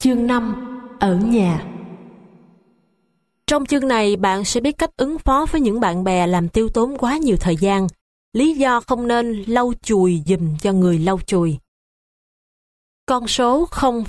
Chương 5. Ở nhà. Trong chương này bạn sẽ biết cách ứng phó với những bạn bè làm tiêu tốn quá nhiều thời gian. Lý do không nên lau chùi giùm cho người lau chùi. Con số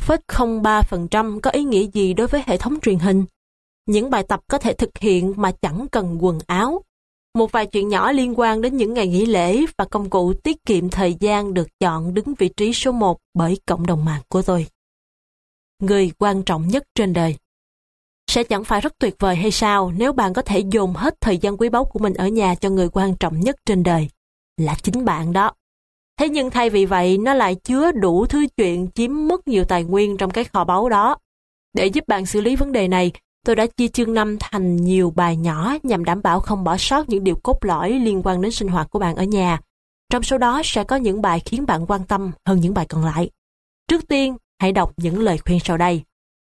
0,03% có ý nghĩa gì đối với hệ thống truyền hình? Những bài tập có thể thực hiện mà chẳng cần quần áo. Một vài chuyện nhỏ liên quan đến những ngày nghỉ lễ và công cụ tiết kiệm thời gian được chọn đứng vị trí số 1 bởi cộng đồng mạng của tôi. Người quan trọng nhất trên đời. Sẽ chẳng phải rất tuyệt vời hay sao nếu bạn có thể dồn hết thời gian quý báu của mình ở nhà cho người quan trọng nhất trên đời, là chính bạn đó. Thế nhưng thay vì vậy, nó lại chứa đủ thứ chuyện chiếm mất nhiều tài nguyên trong cái kho báu đó. Để giúp bạn xử lý vấn đề này, tôi đã chia chương 5 thành nhiều bài nhỏ nhằm đảm bảo không bỏ sót những điều cốt lõi liên quan đến sinh hoạt của bạn ở nhà. Trong số đó sẽ có những bài khiến bạn quan tâm hơn những bài còn lại. Trước tiên, hãy đọc những lời khuyên sau đây.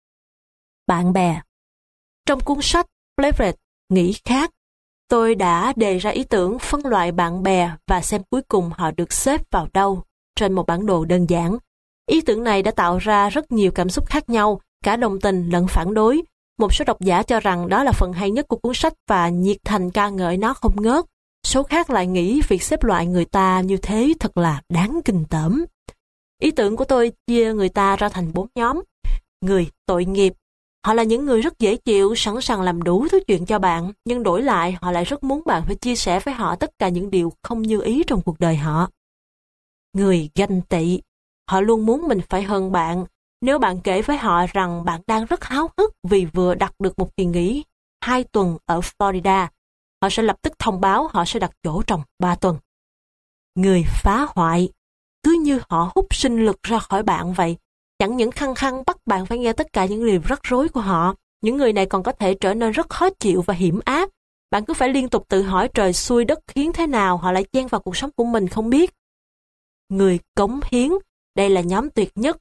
Bạn bè. Trong cuốn sách Flavored, Nghĩ Khác, tôi đã đề ra ý tưởng phân loại bạn bè và xem cuối cùng họ được xếp vào đâu trên một bản đồ đơn giản. Ý tưởng này đã tạo ra rất nhiều cảm xúc khác nhau, cả đồng tình lẫn phản đối. Một số độc giả cho rằng đó là phần hay nhất của cuốn sách và nhiệt thành ca ngợi nó không ngớt. Số khác lại nghĩ việc xếp loại người ta như thế thật là đáng kinh tởm. Ý tưởng của tôi chia người ta ra thành 4 nhóm. Người tội nghiệp. Họ là những người rất dễ chịu, sẵn sàng làm đủ thứ chuyện cho bạn, nhưng đổi lại họ lại rất muốn bạn phải chia sẻ với họ tất cả những điều không như ý trong cuộc đời họ. Người ganh tị. Họ luôn muốn mình phải hơn bạn. Nếu bạn kể với họ rằng bạn đang rất háo hức vì vừa đặt được một kỳ nghỉ 2 tuần ở Florida, họ sẽ lập tức thông báo họ sẽ đặt chỗ trong 3 tuần. Người phá hoại. Cứ như họ hút sinh lực ra khỏi bạn vậy. Chẳng những khăng khăng bắt bạn phải nghe tất cả những điều rắc rối của họ, những người này còn có thể trở nên rất khó chịu và hiểm ác. Bạn cứ phải liên tục tự hỏi trời xui đất khiến thế nào họ lại chen vào cuộc sống của mình không biết. Người cống hiến, đây là nhóm tuyệt nhất.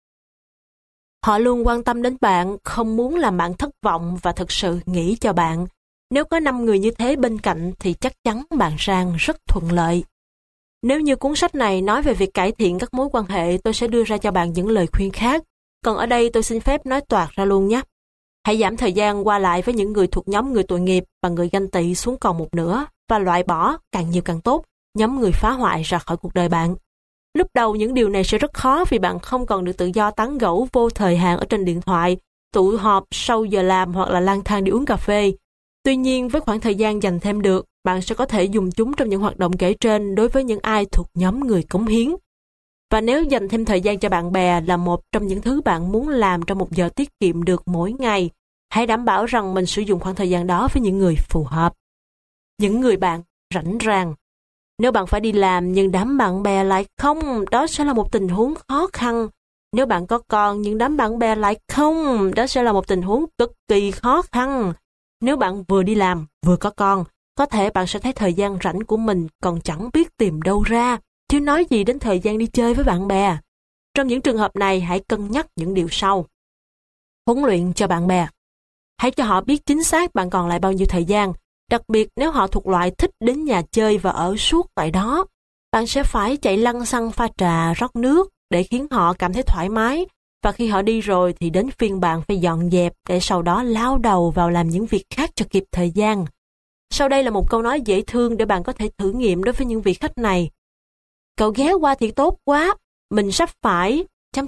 Họ luôn quan tâm đến bạn, không muốn làm bạn thất vọng và thực sự nghĩ cho bạn. Nếu có 5 người như thế bên cạnh thì chắc chắn bạn sang rất thuận lợi. Nếu như cuốn sách này nói về việc cải thiện các mối quan hệ, tôi sẽ đưa ra cho bạn những lời khuyên khác. Còn ở đây tôi xin phép nói toạc ra luôn nhé. Hãy giảm thời gian qua lại với những người thuộc nhóm người tội nghiệp và người ganh tị xuống còn một nửa và loại bỏ, càng nhiều càng tốt, nhóm người phá hoại ra khỏi cuộc đời bạn. Lúc đầu những điều này sẽ rất khó vì bạn không còn được tự do tán gẫu vô thời hạn ở trên điện thoại, tụ họp sau giờ làm hoặc là lang thang đi uống cà phê. Tuy nhiên, với khoảng thời gian dành thêm được, bạn sẽ có thể dùng chúng trong những hoạt động kể trên đối với những ai thuộc nhóm người cống hiến. Và nếu dành thêm thời gian cho bạn bè là một trong những thứ bạn muốn làm trong 1 giờ tiết kiệm được mỗi ngày, hãy đảm bảo rằng mình sử dụng khoảng thời gian đó với những người phù hợp. Những người bạn rảnh rang. Nếu bạn phải đi làm nhưng đám bạn bè lại không, đó sẽ là một tình huống khó khăn. Nếu bạn có con nhưng đám bạn bè lại không, đó sẽ là một tình huống cực kỳ khó khăn. Nếu bạn vừa đi làm, vừa có con, có thể bạn sẽ thấy thời gian rảnh của mình còn chẳng biết tìm đâu ra, chứ nói gì đến thời gian đi chơi với bạn bè. Trong những trường hợp này, hãy cân nhắc những điều sau. Huấn luyện cho bạn bè. Hãy cho họ biết chính xác bạn còn lại bao nhiêu thời gian, đặc biệt nếu họ thuộc loại thích đến nhà chơi và ở suốt tại đó. Bạn sẽ phải chạy lăng xăng pha trà, rót nước để khiến họ cảm thấy thoải mái, và khi họ đi rồi thì đến phiên bạn phải dọn dẹp để sau đó lao đầu vào làm những việc khác cho kịp thời gian. Sau đây là một câu nói dễ thương để bạn có thể thử nghiệm đối với những vị khách này. Cậu ghé qua thì tốt quá, mình sắp phải...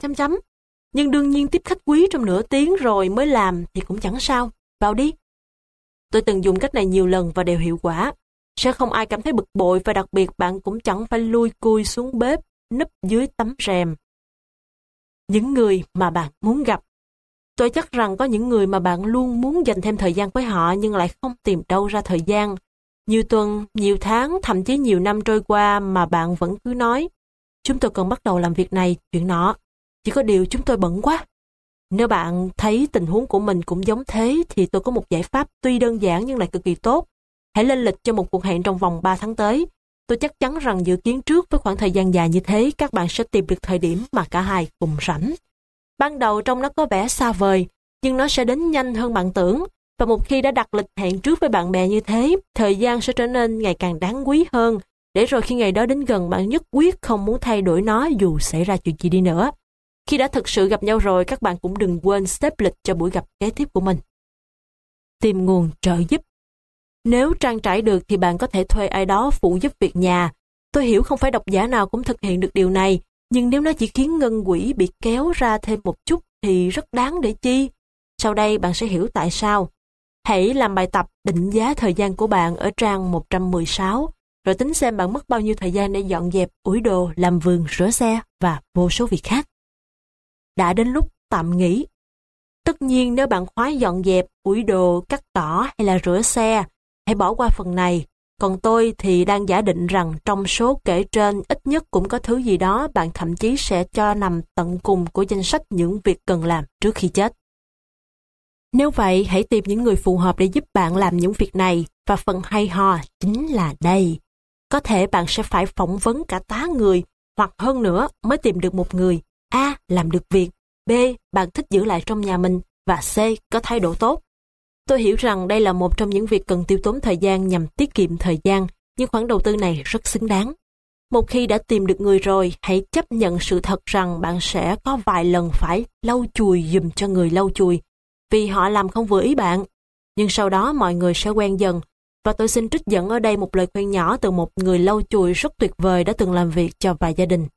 Nhưng đương nhiên tiếp khách quý trong nửa tiếng rồi mới làm thì cũng chẳng sao, vào đi. Tôi từng dùng cách này nhiều lần và đều hiệu quả. Sẽ không ai cảm thấy bực bội và đặc biệt bạn cũng chẳng phải lui cui xuống bếp, núp dưới tấm rèm. Những người mà bạn muốn gặp. Tôi chắc rằng có những người mà bạn luôn muốn dành thêm thời gian với họ nhưng lại không tìm đâu ra thời gian. Nhiều tuần, nhiều tháng, thậm chí nhiều năm trôi qua mà bạn vẫn cứ nói chúng tôi cần bắt đầu làm việc này, chuyện nọ. Chỉ có điều chúng tôi bận quá. Nếu bạn thấy tình huống của mình cũng giống thế thì tôi có một giải pháp tuy đơn giản nhưng lại cực kỳ tốt. Hãy lên lịch cho một cuộc hẹn trong vòng 3 tháng tới. Tôi chắc chắn rằng dự kiến trước với khoảng thời gian dài như thế các bạn sẽ tìm được thời điểm mà cả hai cùng rảnh. Ban đầu trông nó có vẻ xa vời, nhưng nó sẽ đến nhanh hơn bạn tưởng. Và một khi đã đặt lịch hẹn trước với bạn bè như thế, thời gian sẽ trở nên ngày càng đáng quý hơn. Để rồi khi ngày đó đến gần bạn nhất quyết không muốn thay đổi nó dù xảy ra chuyện gì đi nữa. Khi đã thực sự gặp nhau rồi, các bạn cũng đừng quên xếp lịch cho buổi gặp kế tiếp của mình. Tìm nguồn trợ giúp. Nếu trang trải được thì bạn có thể thuê ai đó phụ giúp việc nhà. Tôi hiểu không phải độc giả nào cũng thực hiện được điều này, nhưng nếu nó chỉ khiến ngân quỹ bị kéo ra thêm một chút thì rất đáng để chi. Sau đây bạn sẽ hiểu tại sao. Hãy làm bài tập định giá thời gian của bạn ở trang 116, rồi tính xem bạn mất bao nhiêu thời gian để dọn dẹp, ủi đồ, làm vườn, rửa xe và vô số việc khác. Đã đến lúc tạm nghỉ. Tất nhiên nếu bạn khoái dọn dẹp, ủi đồ, cắt cỏ hay là rửa xe, hãy bỏ qua phần này. Còn tôi thì đang giả định rằng trong số kể trên ít nhất cũng có thứ gì đó bạn thậm chí sẽ cho nằm tận cùng của danh sách những việc cần làm trước khi chết. Nếu vậy, hãy tìm những người phù hợp để giúp bạn làm những việc này, và phần hay ho chính là đây. Có thể bạn sẽ phải phỏng vấn cả tá người, hoặc hơn nữa mới tìm được một người. A. Làm được việc. B. Bạn thích giữ lại trong nhà mình. Và C. Có thái độ tốt. Tôi hiểu rằng đây là một trong những việc cần tiêu tốn thời gian nhằm tiết kiệm thời gian, nhưng khoản đầu tư này rất xứng đáng. Một khi đã tìm được người rồi, hãy chấp nhận sự thật rằng bạn sẽ có vài lần phải lau chùi giùm cho người lau chùi, vì họ làm không vừa ý bạn. Nhưng sau đó mọi người sẽ quen dần, và tôi xin trích dẫn ở đây một lời khuyên nhỏ từ một người lau chùi rất tuyệt vời đã từng làm việc cho vài gia đình.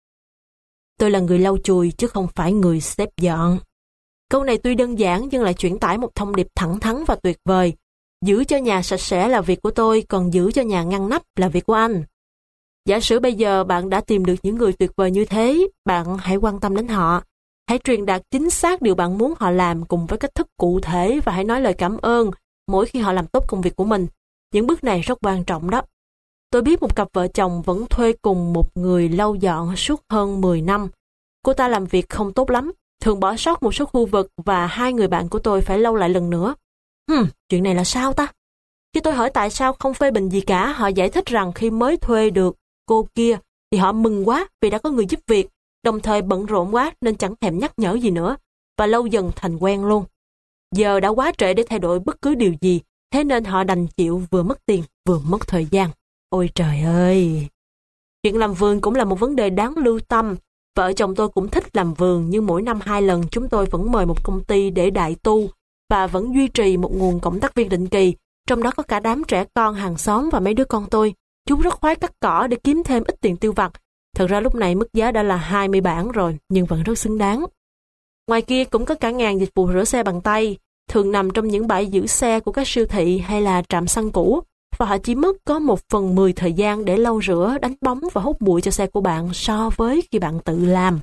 Tôi là người lau chùi chứ không phải người xếp dọn. Câu này tuy đơn giản nhưng lại chuyển tải một thông điệp thẳng thắn và tuyệt vời. Giữ cho nhà sạch sẽ là việc của tôi, còn giữ cho nhà ngăn nắp là việc của anh. Giả sử bây giờ bạn đã tìm được những người tuyệt vời như thế, bạn hãy quan tâm đến họ. Hãy truyền đạt chính xác điều bạn muốn họ làm cùng với cách thức cụ thể, và hãy nói lời cảm ơn mỗi khi họ làm tốt công việc của mình. Những bước này rất quan trọng đó. Tôi biết một cặp vợ chồng vẫn thuê cùng một người lau dọn suốt hơn 10 năm. Cô ta làm việc không tốt lắm, thường bỏ sót một số khu vực, và hai người bạn của tôi phải lau lại lần nữa. Chuyện này là sao ta? Khi tôi hỏi tại sao không phê bình gì cả, họ giải thích rằng khi mới thuê được cô kia thì họ mừng quá vì đã có người giúp việc, đồng thời bận rộn quá nên chẳng thèm nhắc nhở gì nữa, và lâu dần thành quen luôn. Giờ đã quá trễ để thay đổi bất cứ điều gì, thế nên họ đành chịu vừa mất tiền vừa mất thời gian. Ôi trời ơi! Chuyện làm vườn cũng là một vấn đề đáng lưu tâm. Vợ chồng tôi cũng thích làm vườn, nhưng mỗi năm 2 lần chúng tôi vẫn mời một công ty để đại tu, và vẫn duy trì một nguồn cộng tác viên định kỳ, trong đó có cả đám trẻ con hàng xóm và mấy đứa con tôi. Chúng rất khoái cắt cỏ để kiếm thêm ít tiền tiêu vặt. Thật ra lúc này mức giá đã là 20 bảng rồi, nhưng vẫn rất xứng đáng. Ngoài kia cũng có cả ngàn dịch vụ rửa xe bằng tay, thường nằm trong những bãi giữ xe của các siêu thị hay là trạm xăng cũ, và họ chỉ mất có 1/10 thời gian để lau rửa, đánh bóng và hút bụi cho xe của bạn so với khi bạn tự làm.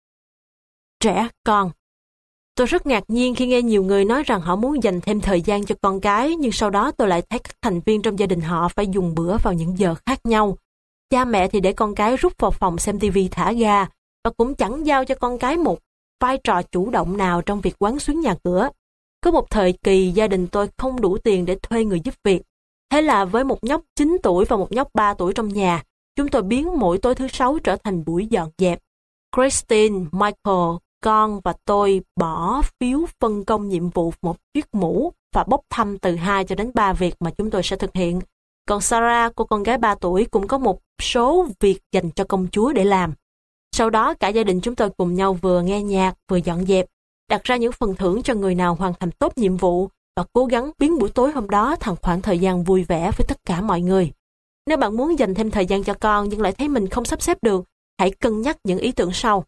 Trẻ con. Tôi rất ngạc nhiên khi nghe nhiều người nói rằng họ muốn dành thêm thời gian cho con cái, nhưng sau đó tôi lại thấy các thành viên trong gia đình họ phải dùng bữa vào những giờ khác nhau. Cha mẹ thì để con cái rút vào phòng xem tivi thả ga, và cũng chẳng giao cho con cái một vai trò chủ động nào trong việc quán xuyến nhà cửa. Có một thời kỳ gia đình tôi không đủ tiền để thuê người giúp việc. Thế là với một nhóc 9 tuổi và một nhóc 3 tuổi trong nhà, chúng tôi biến mỗi tối thứ Sáu trở thành buổi dọn dẹp. Christine, Michael, con và tôi bỏ phiếu phân công nhiệm vụ một chiếc mũ và bốc thăm từ 2 cho đến 3 việc mà chúng tôi sẽ thực hiện. Còn Sarah, cô con gái 3 tuổi, cũng có một số việc dành cho công chúa để làm. Sau đó cả gia đình chúng tôi cùng nhau vừa nghe nhạc vừa dọn dẹp, đặt ra những phần thưởng cho người nào hoàn thành tốt nhiệm vụ, và cố gắng biến buổi tối hôm đó thành khoảng thời gian vui vẻ với tất cả mọi người. Nếu bạn muốn dành thêm thời gian cho con nhưng lại thấy mình không sắp xếp được, hãy cân nhắc những ý tưởng sau.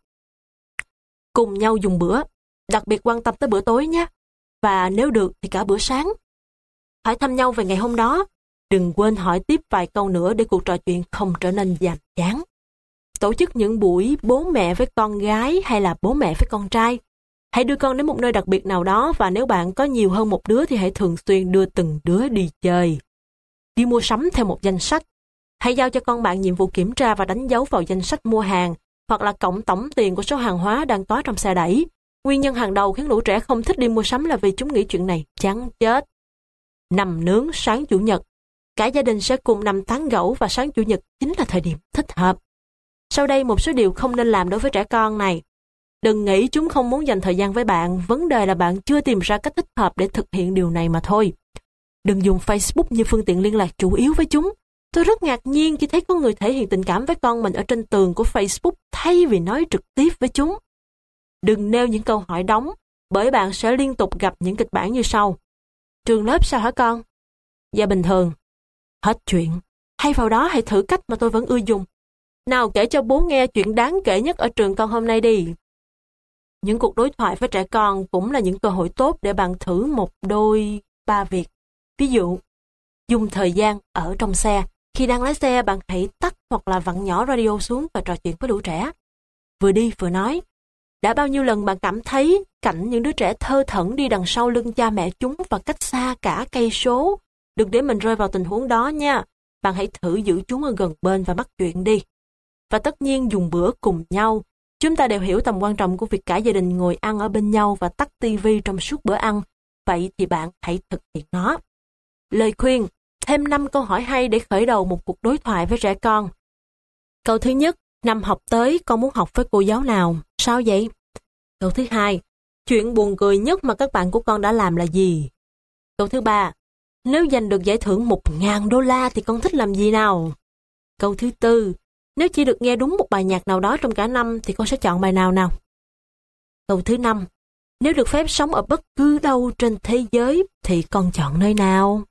Cùng nhau dùng bữa, đặc biệt quan tâm tới bữa tối nhé, và nếu được thì cả bữa sáng. Hỏi thăm nhau về ngày hôm đó, đừng quên hỏi tiếp vài câu nữa để cuộc trò chuyện không trở nên nhàm chán. Tổ chức những buổi bố mẹ với con gái hay là bố mẹ với con trai. Hãy đưa con đến một nơi đặc biệt nào đó, và nếu bạn có nhiều hơn một đứa thì hãy thường xuyên đưa từng đứa đi chơi. Đi mua sắm theo một danh sách. Hãy giao cho con bạn nhiệm vụ kiểm tra và đánh dấu vào danh sách mua hàng, hoặc là cộng tổng tiền của số hàng hóa đang có trong xe đẩy. Nguyên nhân hàng đầu khiến lũ trẻ không thích đi mua sắm là vì chúng nghĩ chuyện này chán chết. Nằm nướng sáng Chủ nhật. Cả gia đình sẽ cùng nằm tán gẫu, và sáng Chủ nhật chính là thời điểm thích hợp. Sau đây một số điều không nên làm đối với trẻ con này. Đừng nghĩ chúng không muốn dành thời gian với bạn, vấn đề là bạn chưa tìm ra cách thích hợp để thực hiện điều này mà thôi. Đừng dùng Facebook như phương tiện liên lạc chủ yếu với chúng. Tôi rất ngạc nhiên khi thấy có người thể hiện tình cảm với con mình ở trên tường của Facebook thay vì nói trực tiếp với chúng. Đừng nêu những câu hỏi đóng, bởi bạn sẽ liên tục gặp những kịch bản như sau. Trường lớp sao hả con? Dạ bình thường. Hết chuyện. Hay vào đó hãy thử cách mà tôi vẫn ưa dùng. Nào kể cho bố nghe chuyện đáng kể nhất ở trường con hôm nay đi. Những cuộc đối thoại với trẻ con cũng là những cơ hội tốt để bạn thử một đôi ba việc. Ví dụ, dùng thời gian ở trong xe. Khi đang lái xe, bạn hãy tắt hoặc là vặn nhỏ radio xuống và trò chuyện với đủ trẻ. Vừa đi vừa nói. Đã bao nhiêu lần bạn cảm thấy cảnh những đứa trẻ thơ thẩn đi đằng sau lưng cha mẹ chúng và cách xa cả cây số. Đừng để mình rơi vào tình huống đó nha. Bạn hãy thử giữ chúng ở gần bên và bắt chuyện đi. Và tất nhiên dùng bữa cùng nhau. Chúng ta đều hiểu tầm quan trọng của việc cả gia đình ngồi ăn ở bên nhau và tắt tivi trong suốt bữa ăn. Vậy thì bạn hãy thực hiện nó. Lời khuyên, thêm 5 câu hỏi hay để khởi đầu một cuộc đối thoại với trẻ con. Câu thứ nhất, năm học tới con muốn học với cô giáo nào? Sao vậy? Câu thứ hai, chuyện buồn cười nhất mà các bạn của con đã làm là gì? Câu thứ ba, nếu giành được giải thưởng $1.000 thì con thích làm gì nào? Câu thứ tư, nếu chỉ được nghe đúng một bài nhạc nào đó trong cả năm thì con sẽ chọn bài nào nào? Câu thứ năm, nếu được phép sống ở bất cứ đâu trên thế giới thì con chọn nơi nào?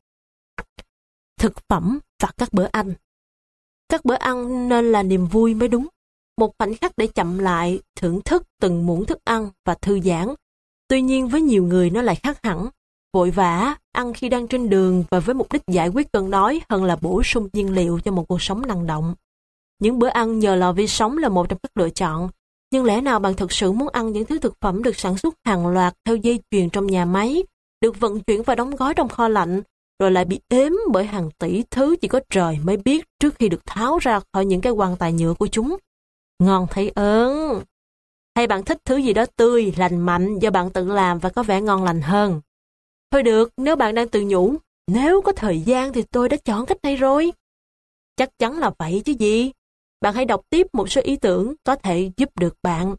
Thực phẩm và các bữa ăn. Các bữa ăn nên là niềm vui mới đúng. Một khoảnh khắc để chậm lại, thưởng thức từng muỗng thức ăn và thư giãn. Tuy nhiên với nhiều người nó lại khác hẳn. Vội vã, ăn khi đang trên đường và với mục đích giải quyết cơn đói hơn là bổ sung nhiên liệu cho một cuộc sống năng động. Những bữa ăn nhờ lò vi sóng là một trong các lựa chọn. Nhưng lẽ nào bạn thực sự muốn ăn những thứ thực phẩm được sản xuất hàng loạt theo dây chuyền trong nhà máy, được vận chuyển và đóng gói trong kho lạnh, rồi lại bị ếm bởi hàng tỷ thứ chỉ có trời mới biết trước khi được tháo ra khỏi những cái quan tài nhựa của chúng? Ngon thấy ớn. Hay bạn thích thứ gì đó tươi, lành mạnh do bạn tự làm và có vẻ ngon lành hơn? Thôi được, nếu bạn đang tự nhủ, nếu có thời gian thì tôi đã chọn cách này rồi. Chắc chắn là vậy chứ gì. Bạn hãy đọc tiếp một số ý tưởng có thể giúp được bạn.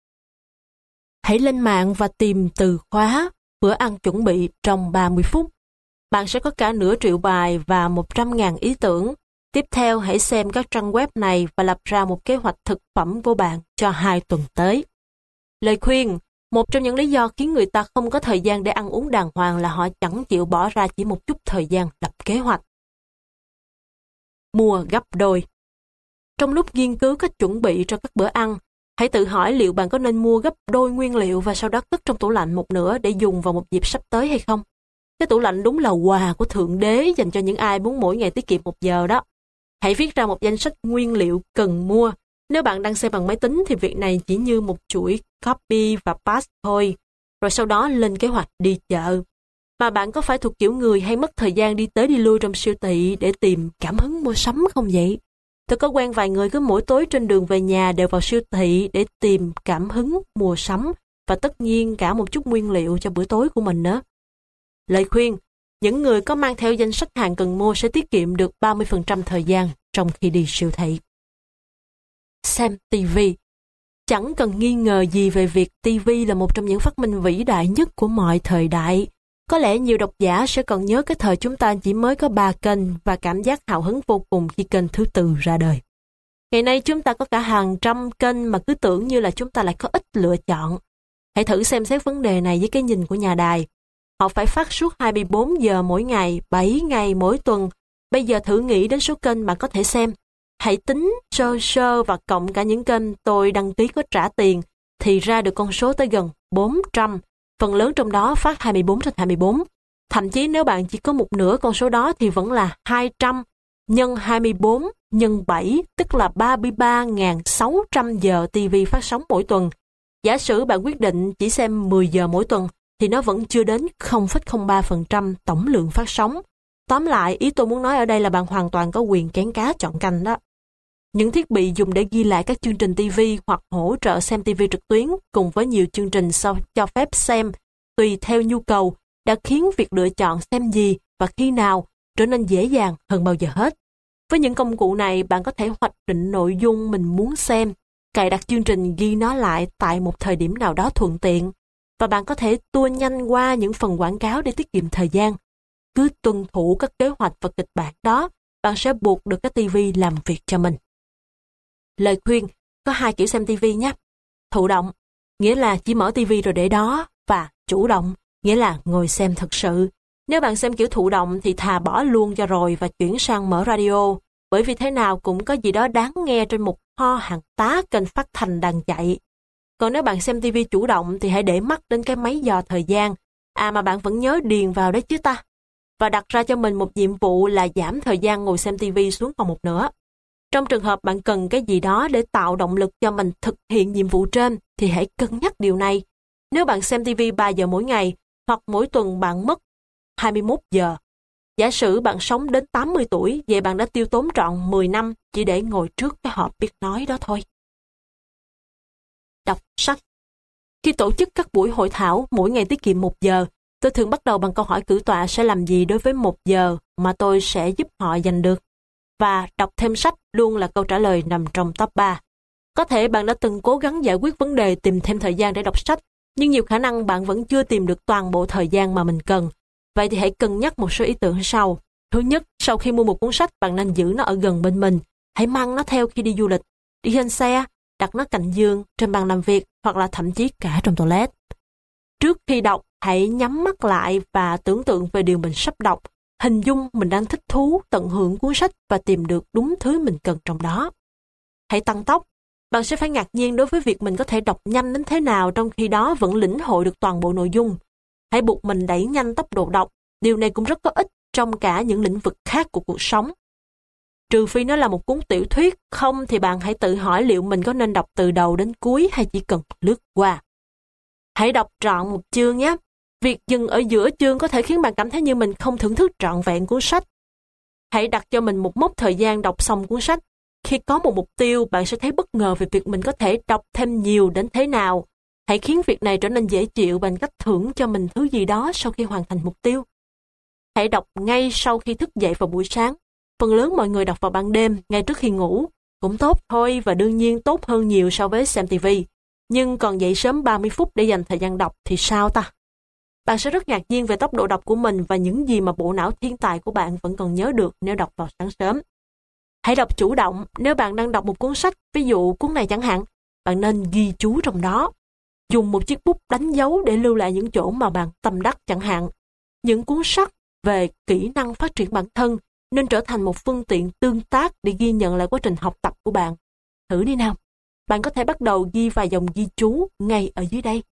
Hãy lên mạng và tìm từ khóa bữa ăn chuẩn bị trong 30 phút. Bạn sẽ có cả nửa triệu bài và 100.000 ý tưởng. Tiếp theo hãy xem các trang web này và lập ra một kế hoạch thực phẩm của bạn cho 2 tuần tới. Lời khuyên, một trong những lý do khiến người ta không có thời gian để ăn uống đàng hoàng là họ chẳng chịu bỏ ra chỉ một chút thời gian lập kế hoạch. Mua gấp đôi. Trong lúc nghiên cứu cách chuẩn bị cho các bữa ăn, hãy tự hỏi liệu bạn có nên mua gấp đôi nguyên liệu và sau đó cất trong tủ lạnh một nửa để dùng vào một dịp sắp tới hay không? Cái tủ lạnh đúng là quà của Thượng Đế dành cho những ai muốn mỗi ngày tiết kiệm 1 giờ đó. Hãy viết ra một danh sách nguyên liệu cần mua. Nếu bạn đang xem bằng máy tính thì việc này chỉ như một chuỗi copy và paste thôi. Rồi sau đó lên kế hoạch đi chợ. Mà bạn có phải thuộc kiểu người hay mất thời gian đi tới đi lui trong siêu thị để tìm cảm hứng mua sắm không vậy? Tôi có quen vài người cứ mỗi tối trên đường về nhà đều vào siêu thị để tìm cảm hứng mua sắm và tất nhiên cả một chút nguyên liệu cho bữa tối của mình nữa. Lời khuyên, những người có mang theo danh sách hàng cần mua sẽ tiết kiệm được 30% thời gian trong khi đi siêu thị. Xem TV. Chẳng cần nghi ngờ gì về việc TV là một trong những phát minh vĩ đại nhất của mọi thời đại. Có lẽ nhiều độc giả sẽ còn nhớ cái thời chúng ta chỉ mới có 3 kênh và cảm giác hào hứng vô cùng khi kênh thứ 4 ra đời. Ngày nay chúng ta có cả hàng trăm kênh mà cứ tưởng như là chúng ta lại có ít lựa chọn. Hãy thử xem xét vấn đề này với cái nhìn của nhà đài. Họ phải phát suốt 24 giờ mỗi ngày, 7 ngày mỗi tuần. Bây giờ thử nghĩ đến số kênh bạn có thể xem. Hãy tính sơ sơ và cộng cả những kênh tôi đăng ký có trả tiền thì ra được con số tới gần 400. Phần lớn trong đó phát 24/24. Thậm chí nếu bạn chỉ có một nửa con số đó thì vẫn là 200 nhân 24 nhân 7 tức là 33.600 giờ TV phát sóng mỗi tuần. Giả sử bạn quyết định chỉ xem 10 giờ mỗi tuần thì nó vẫn chưa đến 0,03% tổng lượng phát sóng. Tóm lại, ý tôi muốn nói ở đây là bạn hoàn toàn có quyền kén cá chọn canh đó. Những thiết bị dùng để ghi lại các chương trình TV hoặc hỗ trợ xem TV trực tuyến cùng với nhiều chương trình cho phép xem tùy theo nhu cầu đã khiến việc lựa chọn xem gì và khi nào trở nên dễ dàng hơn bao giờ hết. Với những công cụ này, bạn có thể hoạch định nội dung mình muốn xem, cài đặt chương trình ghi nó lại tại một thời điểm nào đó thuận tiện, và bạn có thể tua nhanh qua những phần quảng cáo để tiết kiệm thời gian. Cứ tuân thủ các kế hoạch và kịch bản đó, bạn sẽ buộc được cái TV làm việc cho mình. Lời khuyên, có 2 kiểu xem TV nhé. Thụ động. nghĩa là chỉ mở tivi rồi để đó, và chủ động, nghĩa là ngồi xem thật sự. Nếu bạn xem kiểu thụ động thì thà bỏ luôn cho rồi và chuyển sang mở radio, bởi vì thế nào cũng có gì đó đáng nghe trên một ho hàng tá kênh phát thanh đang chạy. Còn nếu bạn xem tivi chủ động thì hãy để mắt đến cái máy dò thời gian. Mà bạn vẫn nhớ điền vào đấy chứ ta. Và đặt ra cho mình một nhiệm vụ là giảm thời gian ngồi xem tivi xuống còn một nửa. Trong trường hợp bạn cần cái gì đó để tạo động lực cho mình thực hiện nhiệm vụ trên thì hãy cân nhắc điều này. Nếu bạn xem tivi 3 giờ mỗi ngày hoặc mỗi tuần bạn mất 21 giờ. Giả sử bạn sống đến 80 tuổi, vậy bạn đã tiêu tốn trọn 10 năm chỉ để ngồi trước cái hộp biết nói đó thôi. Đọc sách. Khi tổ chức các buổi hội thảo mỗi ngày tiết kiệm 1 giờ, tôi thường bắt đầu bằng câu hỏi cử tọa sẽ làm gì đối với 1 giờ mà tôi sẽ giúp họ giành được. Và đọc thêm sách luôn là câu trả lời nằm trong top 3. Có thể bạn đã từng cố gắng giải quyết vấn đề tìm thêm thời gian để đọc sách, nhưng nhiều khả năng bạn vẫn chưa tìm được toàn bộ thời gian mà mình cần. Vậy thì hãy cân nhắc một số ý tưởng sau. Thứ nhất, sau khi mua một cuốn sách, bạn nên giữ nó ở gần bên mình. Hãy mang nó theo khi đi du lịch, đi trên xe, đặt nó cạnh giường, trên bàn làm việc hoặc là thậm chí cả trong toilet. Trước khi đọc, hãy nhắm mắt lại và tưởng tượng về điều mình sắp đọc. Hình dung mình đang thích thú, tận hưởng cuốn sách và tìm được đúng thứ mình cần trong đó. Hãy tăng tốc. Bạn sẽ phải ngạc nhiên đối với việc mình có thể đọc nhanh đến thế nào trong khi đó vẫn lĩnh hội được toàn bộ nội dung. Hãy buộc mình đẩy nhanh tốc độ đọc. Điều này cũng rất có ích trong cả những lĩnh vực khác của cuộc sống. Trừ phi nó là một cuốn tiểu thuyết, không thì bạn hãy tự hỏi liệu mình có nên đọc từ đầu đến cuối hay chỉ cần lướt qua. Hãy đọc trọn một chương nhé. Việc dừng ở giữa chương có thể khiến bạn cảm thấy như mình không thưởng thức trọn vẹn cuốn sách. Hãy đặt cho mình một mốc thời gian đọc xong cuốn sách. Khi có một mục tiêu, bạn sẽ thấy bất ngờ về việc mình có thể đọc thêm nhiều đến thế nào. Hãy khiến việc này trở nên dễ chịu bằng cách thưởng cho mình thứ gì đó sau khi hoàn thành mục tiêu. Hãy đọc ngay sau khi thức dậy vào buổi sáng. Phần lớn mọi người đọc vào ban đêm, ngay trước khi ngủ. Cũng tốt thôi và đương nhiên tốt hơn nhiều so với xem TV. Nhưng còn dậy sớm 30 phút để dành thời gian đọc thì sao ta? Bạn sẽ rất ngạc nhiên về tốc độ đọc của mình và những gì mà bộ não thiên tài của bạn vẫn còn nhớ được nếu đọc vào sáng sớm. Hãy đọc chủ động. Nếu bạn đang đọc một cuốn sách, ví dụ cuốn này chẳng hạn, bạn nên ghi chú trong đó. Dùng một chiếc bút đánh dấu để lưu lại những chỗ mà bạn tâm đắc chẳng hạn. Những cuốn sách về kỹ năng phát triển bản thân nên trở thành một phương tiện tương tác để ghi nhận lại quá trình học tập của bạn. Thử đi nào. Bạn có thể bắt đầu ghi vài dòng ghi chú ngay ở dưới đây.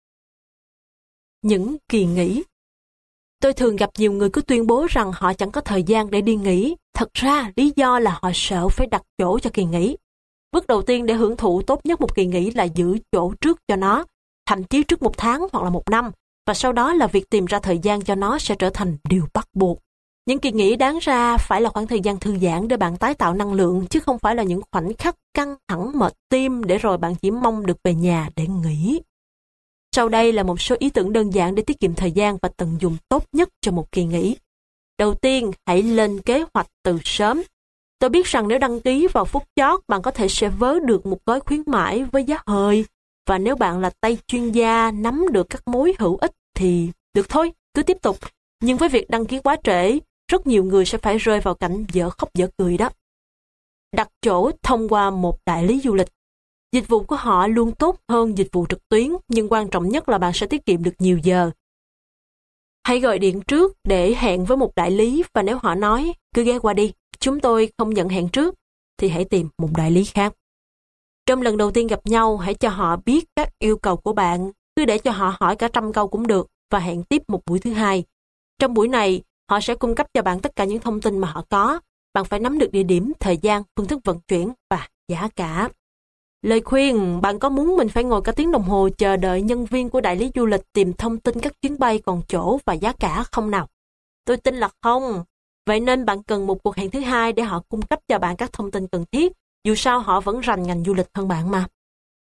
Những kỳ nghỉ. Tôi thường gặp nhiều người cứ tuyên bố rằng họ chẳng có thời gian để đi nghỉ. Thật ra, lý do là họ sợ phải đặt chỗ cho kỳ nghỉ. Bước đầu tiên để hưởng thụ tốt nhất một kỳ nghỉ là giữ chỗ trước cho nó, thậm chí trước 1 tháng hoặc là 1 năm, và sau đó là việc tìm ra thời gian cho nó sẽ trở thành điều bắt buộc. Những kỳ nghỉ đáng ra phải là khoảng thời gian thư giãn để bạn tái tạo năng lượng, chứ không phải là những khoảnh khắc căng thẳng mệt tim để rồi bạn chỉ mong được về nhà để nghỉ. Sau đây là một số ý tưởng đơn giản để tiết kiệm thời gian và tận dụng tốt nhất cho một kỳ nghỉ. Đầu tiên, hãy lên kế hoạch từ sớm. Tôi biết rằng nếu đăng ký vào phút chót, bạn có thể sẽ vớ được một gói khuyến mãi với giá hời. Và nếu bạn là tay chuyên gia nắm được các mối hữu ích thì được thôi, cứ tiếp tục. Nhưng với việc đăng ký quá trễ, rất nhiều người sẽ phải rơi vào cảnh dở khóc dở cười đó. Đặt chỗ thông qua một đại lý du lịch. Dịch vụ của họ luôn tốt hơn dịch vụ trực tuyến, nhưng quan trọng nhất là bạn sẽ tiết kiệm được nhiều giờ. Hãy gọi điện trước để hẹn với một đại lý và nếu họ nói, cứ ghé qua đi, chúng tôi không nhận hẹn trước, thì hãy tìm một đại lý khác. Trong lần đầu tiên gặp nhau, hãy cho họ biết các yêu cầu của bạn, cứ để cho họ hỏi cả 100 câu cũng được và hẹn tiếp một buổi thứ hai. Trong buổi này, họ sẽ cung cấp cho bạn tất cả những thông tin mà họ có. Bạn phải nắm được địa điểm, thời gian, phương thức vận chuyển và giá cả. Lời khuyên, bạn có muốn mình phải ngồi cả tiếng đồng hồ chờ đợi nhân viên của đại lý du lịch tìm thông tin các chuyến bay còn chỗ và giá cả không nào? Tôi tin là không. Vậy nên bạn cần một cuộc hẹn thứ hai để họ cung cấp cho bạn các thông tin cần thiết, dù sao họ vẫn rành ngành du lịch hơn bạn mà.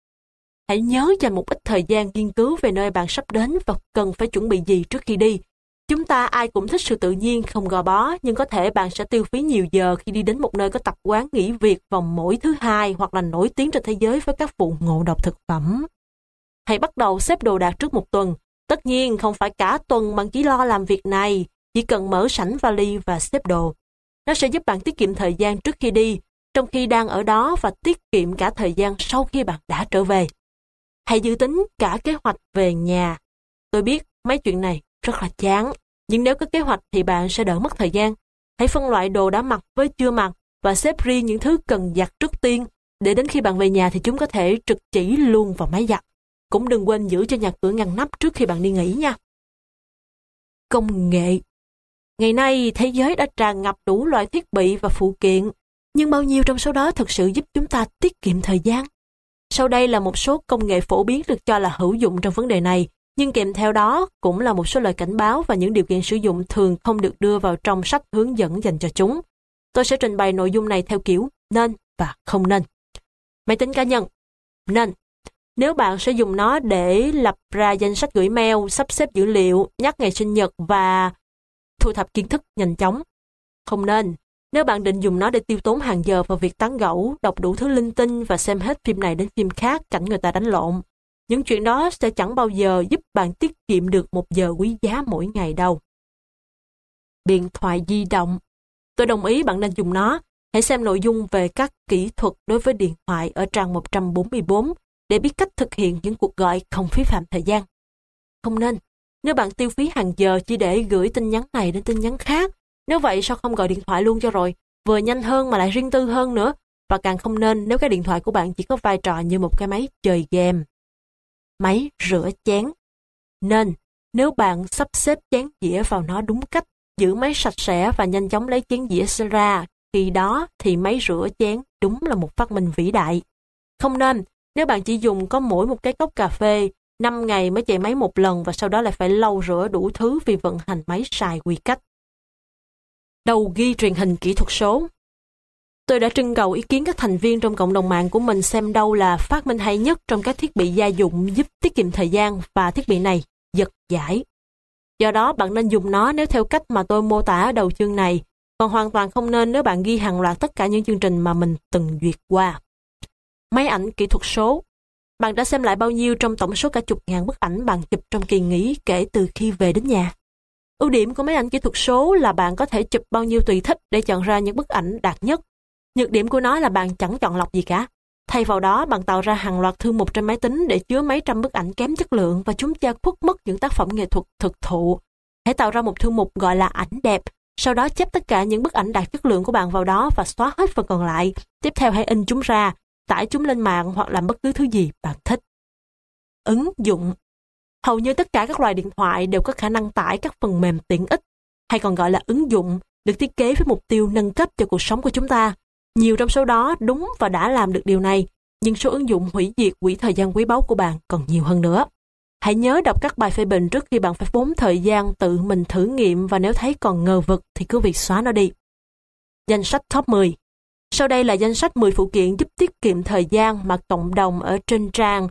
Hãy nhớ dành một ít thời gian nghiên cứu về nơi bạn sắp đến và cần phải chuẩn bị gì trước khi đi. Chúng ta ai cũng thích sự tự nhiên, không gò bó, nhưng có thể bạn sẽ tiêu phí nhiều giờ khi đi đến một nơi có tập quán nghỉ việc vào mỗi thứ hai hoặc là nổi tiếng trên thế giới với các vụ ngộ độc thực phẩm. Hãy bắt đầu xếp đồ đạc trước 1 tuần. Tất nhiên không phải cả tuần bạn chỉ lo làm việc này, chỉ cần mở sảnh vali và xếp đồ. Nó sẽ giúp bạn tiết kiệm thời gian trước khi đi, trong khi đang ở đó và tiết kiệm cả thời gian sau khi bạn đã trở về. Hãy dự tính cả kế hoạch về nhà. Tôi biết mấy chuyện này rất là chán, nhưng nếu có kế hoạch thì bạn sẽ đỡ mất thời gian. Hãy phân loại đồ đã mặc với chưa mặc và xếp riêng những thứ cần giặt trước tiên, để đến khi bạn về nhà thì chúng có thể trực chỉ luôn vào máy giặt. Cũng đừng quên giữ cho nhà cửa ngăn nắp trước khi bạn đi nghỉ nha. Công nghệ. Ngày nay, thế giới đã tràn ngập đủ loại thiết bị và phụ kiện, nhưng bao nhiêu trong số đó thực sự giúp chúng ta tiết kiệm thời gian? Sau đây là một số công nghệ phổ biến được cho là hữu dụng trong vấn đề này, nhưng kèm theo đó cũng là một số lời cảnh báo và những điều kiện sử dụng thường không được đưa vào trong sách hướng dẫn dành cho chúng. Tôi sẽ trình bày nội dung này theo kiểu nên và không nên. Máy tính cá nhân. Nên. Nếu bạn sẽ dùng nó để lập ra danh sách gửi mail, sắp xếp dữ liệu, nhắc ngày sinh nhật và thu thập kiến thức nhanh chóng. Không nên. Nếu bạn định dùng nó để tiêu tốn hàng giờ vào việc tán gẫu, đọc đủ thứ linh tinh và xem hết phim này đến phim khác cảnh người ta đánh lộn, những chuyện đó sẽ chẳng bao giờ giúp bạn tiết kiệm được 1 giờ quý giá mỗi ngày đâu. Điện thoại di động. Tôi đồng ý bạn nên dùng nó. Hãy xem nội dung về các kỹ thuật đối với điện thoại ở trang 144 để biết cách thực hiện những cuộc gọi không phí phạm thời gian. Không nên. Nếu bạn tiêu phí hàng giờ chỉ để gửi tin nhắn này đến tin nhắn khác, nếu vậy sao không gọi điện thoại luôn cho rồi, vừa nhanh hơn mà lại riêng tư hơn nữa, và càng không nên nếu cái điện thoại của bạn chỉ có vai trò như một cái máy chơi game. Máy rửa chén. Nên, nếu bạn sắp xếp chén dĩa vào nó đúng cách, giữ máy sạch sẽ và nhanh chóng lấy chén dĩa ra, khi đó thì máy rửa chén đúng là một phát minh vĩ đại. Không nên, nếu bạn chỉ dùng có mỗi một cái cốc cà phê, 5 ngày mới chạy máy một lần và sau đó lại phải lau rửa đủ thứ vì vận hành máy sai quy cách. Đầu ghi truyền hình kỹ thuật số. Tôi đã trưng cầu ý kiến các thành viên trong cộng đồng mạng của mình xem đâu là phát minh hay nhất trong các thiết bị gia dụng giúp tiết kiệm thời gian, và thiết bị này giật giải. Do đó bạn nên dùng nó nếu theo cách mà tôi mô tả ở đầu chương này, còn hoàn toàn không nên nếu bạn ghi hàng loạt tất cả những chương trình mà mình từng duyệt qua. Máy ảnh kỹ thuật số. Bạn đã xem lại bao nhiêu trong tổng số cả chục ngàn bức ảnh bạn chụp trong kỳ nghỉ kể từ khi về đến nhà? Ưu điểm của máy ảnh kỹ thuật số là bạn có thể chụp bao nhiêu tùy thích để chọn ra những bức ảnh đạt nhất. Nhược điểm của nó là bạn chẳng chọn lọc gì cả. Thay vào đó, bạn tạo ra hàng loạt thư mục trên máy tính để chứa mấy trăm bức ảnh kém chất lượng và chúng che khuất mất những tác phẩm nghệ thuật thực thụ. Hãy tạo ra một thư mục gọi là ảnh đẹp, sau đó chép tất cả những bức ảnh đạt chất lượng của bạn vào đó và xóa hết phần còn lại. Tiếp theo hãy in chúng ra, tải chúng lên mạng hoặc làm bất cứ thứ gì bạn thích. Ứng dụng. Hầu như tất cả các loại điện thoại đều có khả năng tải các phần mềm tiện ích, hay còn gọi là ứng dụng, được thiết kế với mục tiêu nâng cấp cho cuộc sống của chúng ta. Nhiều trong số đó đúng và đã làm được điều này, nhưng số ứng dụng hủy diệt quỹ thời gian quý báu của bạn còn nhiều hơn nữa. Hãy nhớ đọc các bài phê bình trước khi bạn phải tốn thời gian tự mình thử nghiệm, và nếu thấy còn ngờ vực thì cứ việc xóa nó đi. Danh sách top 10. Sau đây là danh sách 10 phụ kiện giúp tiết kiệm thời gian mà cộng đồng ở trên trang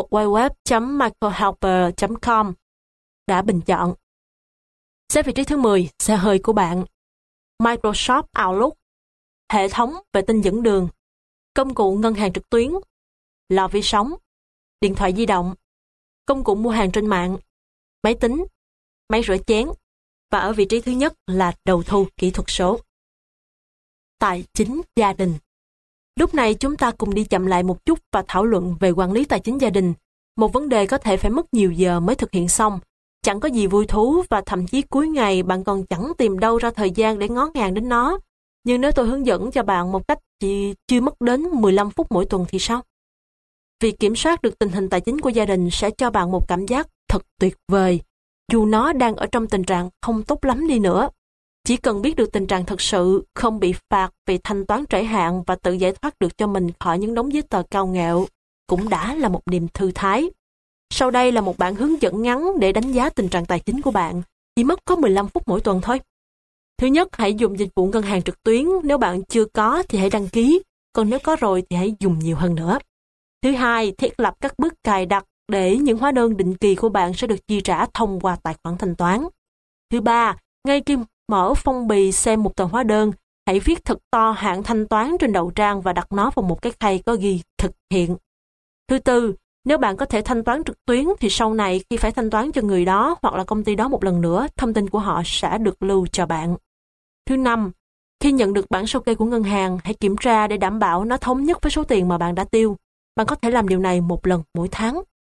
worldwideweb.michaelhalper.com đã bình chọn. Xếp vị trí thứ 10, xe hơi của bạn. Microsoft Outlook, hệ thống vệ tinh dẫn đường, công cụ ngân hàng trực tuyến, lò vi sóng, điện thoại di động, công cụ mua hàng trên mạng, máy tính, máy rửa chén, và ở vị trí thứ nhất là đầu thu kỹ thuật số. Tài chính gia đình. Lúc này chúng ta cùng đi chậm lại một chút và thảo luận về quản lý tài chính gia đình, một vấn đề có thể phải mất nhiều giờ mới thực hiện xong. Chẳng có gì vui thú và thậm chí cuối ngày bạn còn chẳng tìm đâu ra thời gian để ngó ngàng đến nó. Nhưng nếu tôi hướng dẫn cho bạn một cách chỉ chưa mất đến 15 phút mỗi tuần thì sao? Việc kiểm soát được tình hình tài chính của gia đình sẽ cho bạn một cảm giác thật tuyệt vời, dù nó đang ở trong tình trạng không tốt lắm đi nữa. Chỉ cần biết được tình trạng thật sự, không bị phạt vì thanh toán trễ hạn và tự giải thoát được cho mình khỏi những đống giấy tờ cao ngạo, cũng đã là một niềm thư thái. Sau đây là một bản hướng dẫn ngắn để đánh giá tình trạng tài chính của bạn, chỉ mất có 15 phút mỗi tuần thôi. Thứ nhất, hãy dùng dịch vụ ngân hàng trực tuyến, nếu bạn chưa có thì hãy đăng ký, còn nếu có rồi thì hãy dùng nhiều hơn nữa. Thứ hai, thiết lập các bước cài đặt để những hóa đơn định kỳ của bạn sẽ được chi trả thông qua tài khoản thanh toán. Thứ ba, ngay khi mở phong bì xem một tờ hóa đơn, hãy viết thật to hạn thanh toán trên đầu trang và đặt nó vào một cái khay có ghi thực hiện. Thứ tư, nếu bạn có thể thanh toán trực tuyến thì sau này khi phải thanh toán cho người đó hoặc là công ty đó một lần nữa, thông tin của họ sẽ được lưu cho bạn. Thứ năm, khi nhận được bản sao kê của ngân hàng, hãy kiểm tra để đảm bảo nó thống nhất với số tiền mà bạn đã tiêu. Bạn có thể làm điều này một lần mỗi tháng.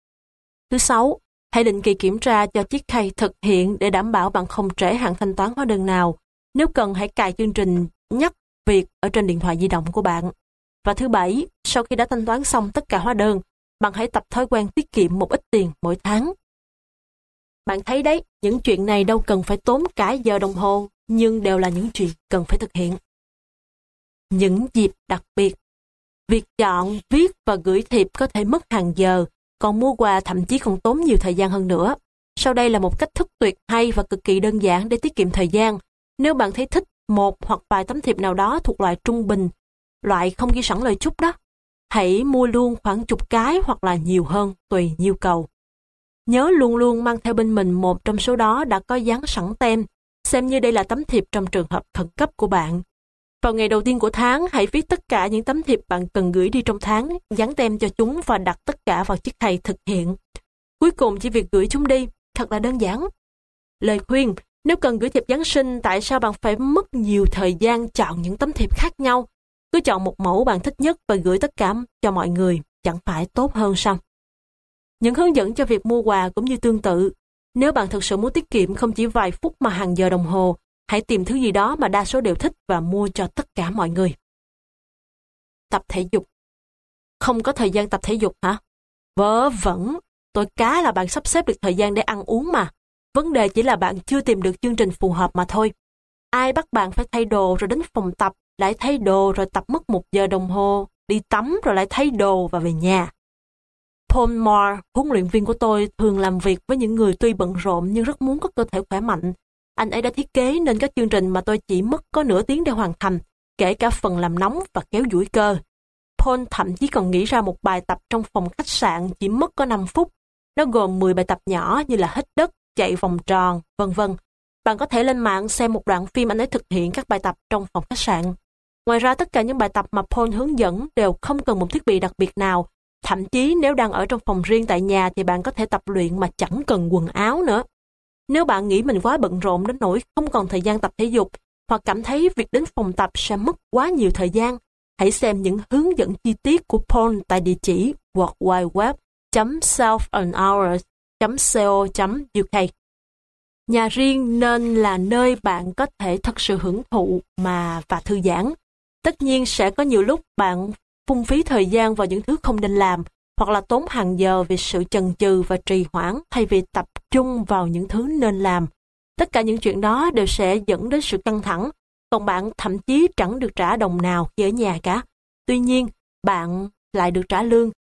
Thứ 6, hãy định kỳ kiểm tra cho chiếc khay thực hiện để đảm bảo bạn không trễ hạn thanh toán hóa đơn nào. Nếu cần, hãy cài chương trình nhắc việc ở trên điện thoại di động của bạn. Và thứ 7, sau khi đã thanh toán xong tất cả hóa đơn, bạn hãy tập thói quen tiết kiệm một ít tiền mỗi tháng. Bạn thấy đấy, những chuyện này đâu cần phải tốn cả giờ đồng hồ, nhưng đều là những chuyện cần phải thực hiện. Những dịp đặc biệt. Việc chọn, viết và gửi thiệp có thể mất hàng giờ, còn mua quà thậm chí còn tốn nhiều thời gian hơn nữa. Sau đây là một cách thức tuyệt hay và cực kỳ đơn giản để tiết kiệm thời gian. Nếu bạn thấy thích một hoặc vài tấm thiệp nào đó thuộc loại trung bình, loại không ghi sẵn lời chúc đó, hãy mua luôn khoảng chục cái hoặc là nhiều hơn tùy nhu cầu. Nhớ luôn luôn mang theo bên mình một trong số đó đã có dán sẵn tem, xem như đây là tấm thiệp trong trường hợp khẩn cấp của bạn. Vào ngày đầu tiên của tháng, hãy viết tất cả những tấm thiệp bạn cần gửi đi trong tháng, dán tem cho chúng và đặt tất cả vào chiếc khay thực hiện. Cuối cùng chỉ việc gửi chúng đi, thật là đơn giản. Lời khuyên, nếu cần gửi thiệp Giáng sinh, tại sao bạn phải mất nhiều thời gian chọn những tấm thiệp khác nhau? Cứ chọn một mẫu bạn thích nhất và gửi tất cả cho mọi người, chẳng phải tốt hơn sao? Những hướng dẫn cho việc mua quà cũng như tương tự. Nếu bạn thực sự muốn tiết kiệm không chỉ vài phút mà hàng giờ đồng hồ, hãy tìm thứ gì đó mà đa số đều thích và mua cho tất cả mọi người. Tập thể dục. Không có thời gian tập thể dục hả? Vớ vẩn, tôi cá là bạn sắp xếp được thời gian để ăn uống mà. Vấn đề chỉ là bạn chưa tìm được chương trình phù hợp mà thôi. Ai bắt bạn phải thay đồ rồi đến phòng tập, lại thay đồ rồi tập mất 1 giờ đồng hồ, đi tắm rồi lại thay đồ và về nhà. Paul Moore, huấn luyện viên của tôi, thường làm việc với những người tuy bận rộn nhưng rất muốn có cơ thể khỏe mạnh. Anh ấy đã thiết kế nên các chương trình mà tôi chỉ mất có nửa tiếng để hoàn thành, kể cả phần làm nóng và kéo duỗi cơ. Paul thậm chí còn nghĩ ra một bài tập trong phòng khách sạn chỉ mất có 5 phút. Nó gồm 10 bài tập nhỏ như là hít đất, chạy vòng tròn, vân vân. Bạn có thể lên mạng xem một đoạn phim anh ấy thực hiện các bài tập trong phòng khách sạn. Ngoài ra, tất cả những bài tập mà Paul hướng dẫn đều không cần một thiết bị đặc biệt nào. Thậm chí nếu đang ở trong phòng riêng tại nhà thì bạn có thể tập luyện mà chẳng cần quần áo nữa. Nếu bạn nghĩ mình quá bận rộn đến nỗi không còn thời gian tập thể dục, hoặc cảm thấy việc đến phòng tập sẽ mất quá nhiều thời gian, hãy xem những hướng dẫn chi tiết của Paul tại địa chỉ worldwideweb.selfandhours.co.uk. Nhà riêng nên là nơi bạn có thể thật sự hưởng thụ và thư giãn. Tất nhiên sẽ có nhiều lúc bạn phung phí thời gian vào những thứ không nên làm, hoặc là tốn hàng giờ vì sự chần chừ và trì hoãn thay vì tập trung vào những thứ nên làm. Tất cả những chuyện đó đều sẽ dẫn đến sự căng thẳng, còn bạn thậm chí chẳng được trả đồng nào khi ở nhà cả. Tuy nhiên, bạn lại được trả lương,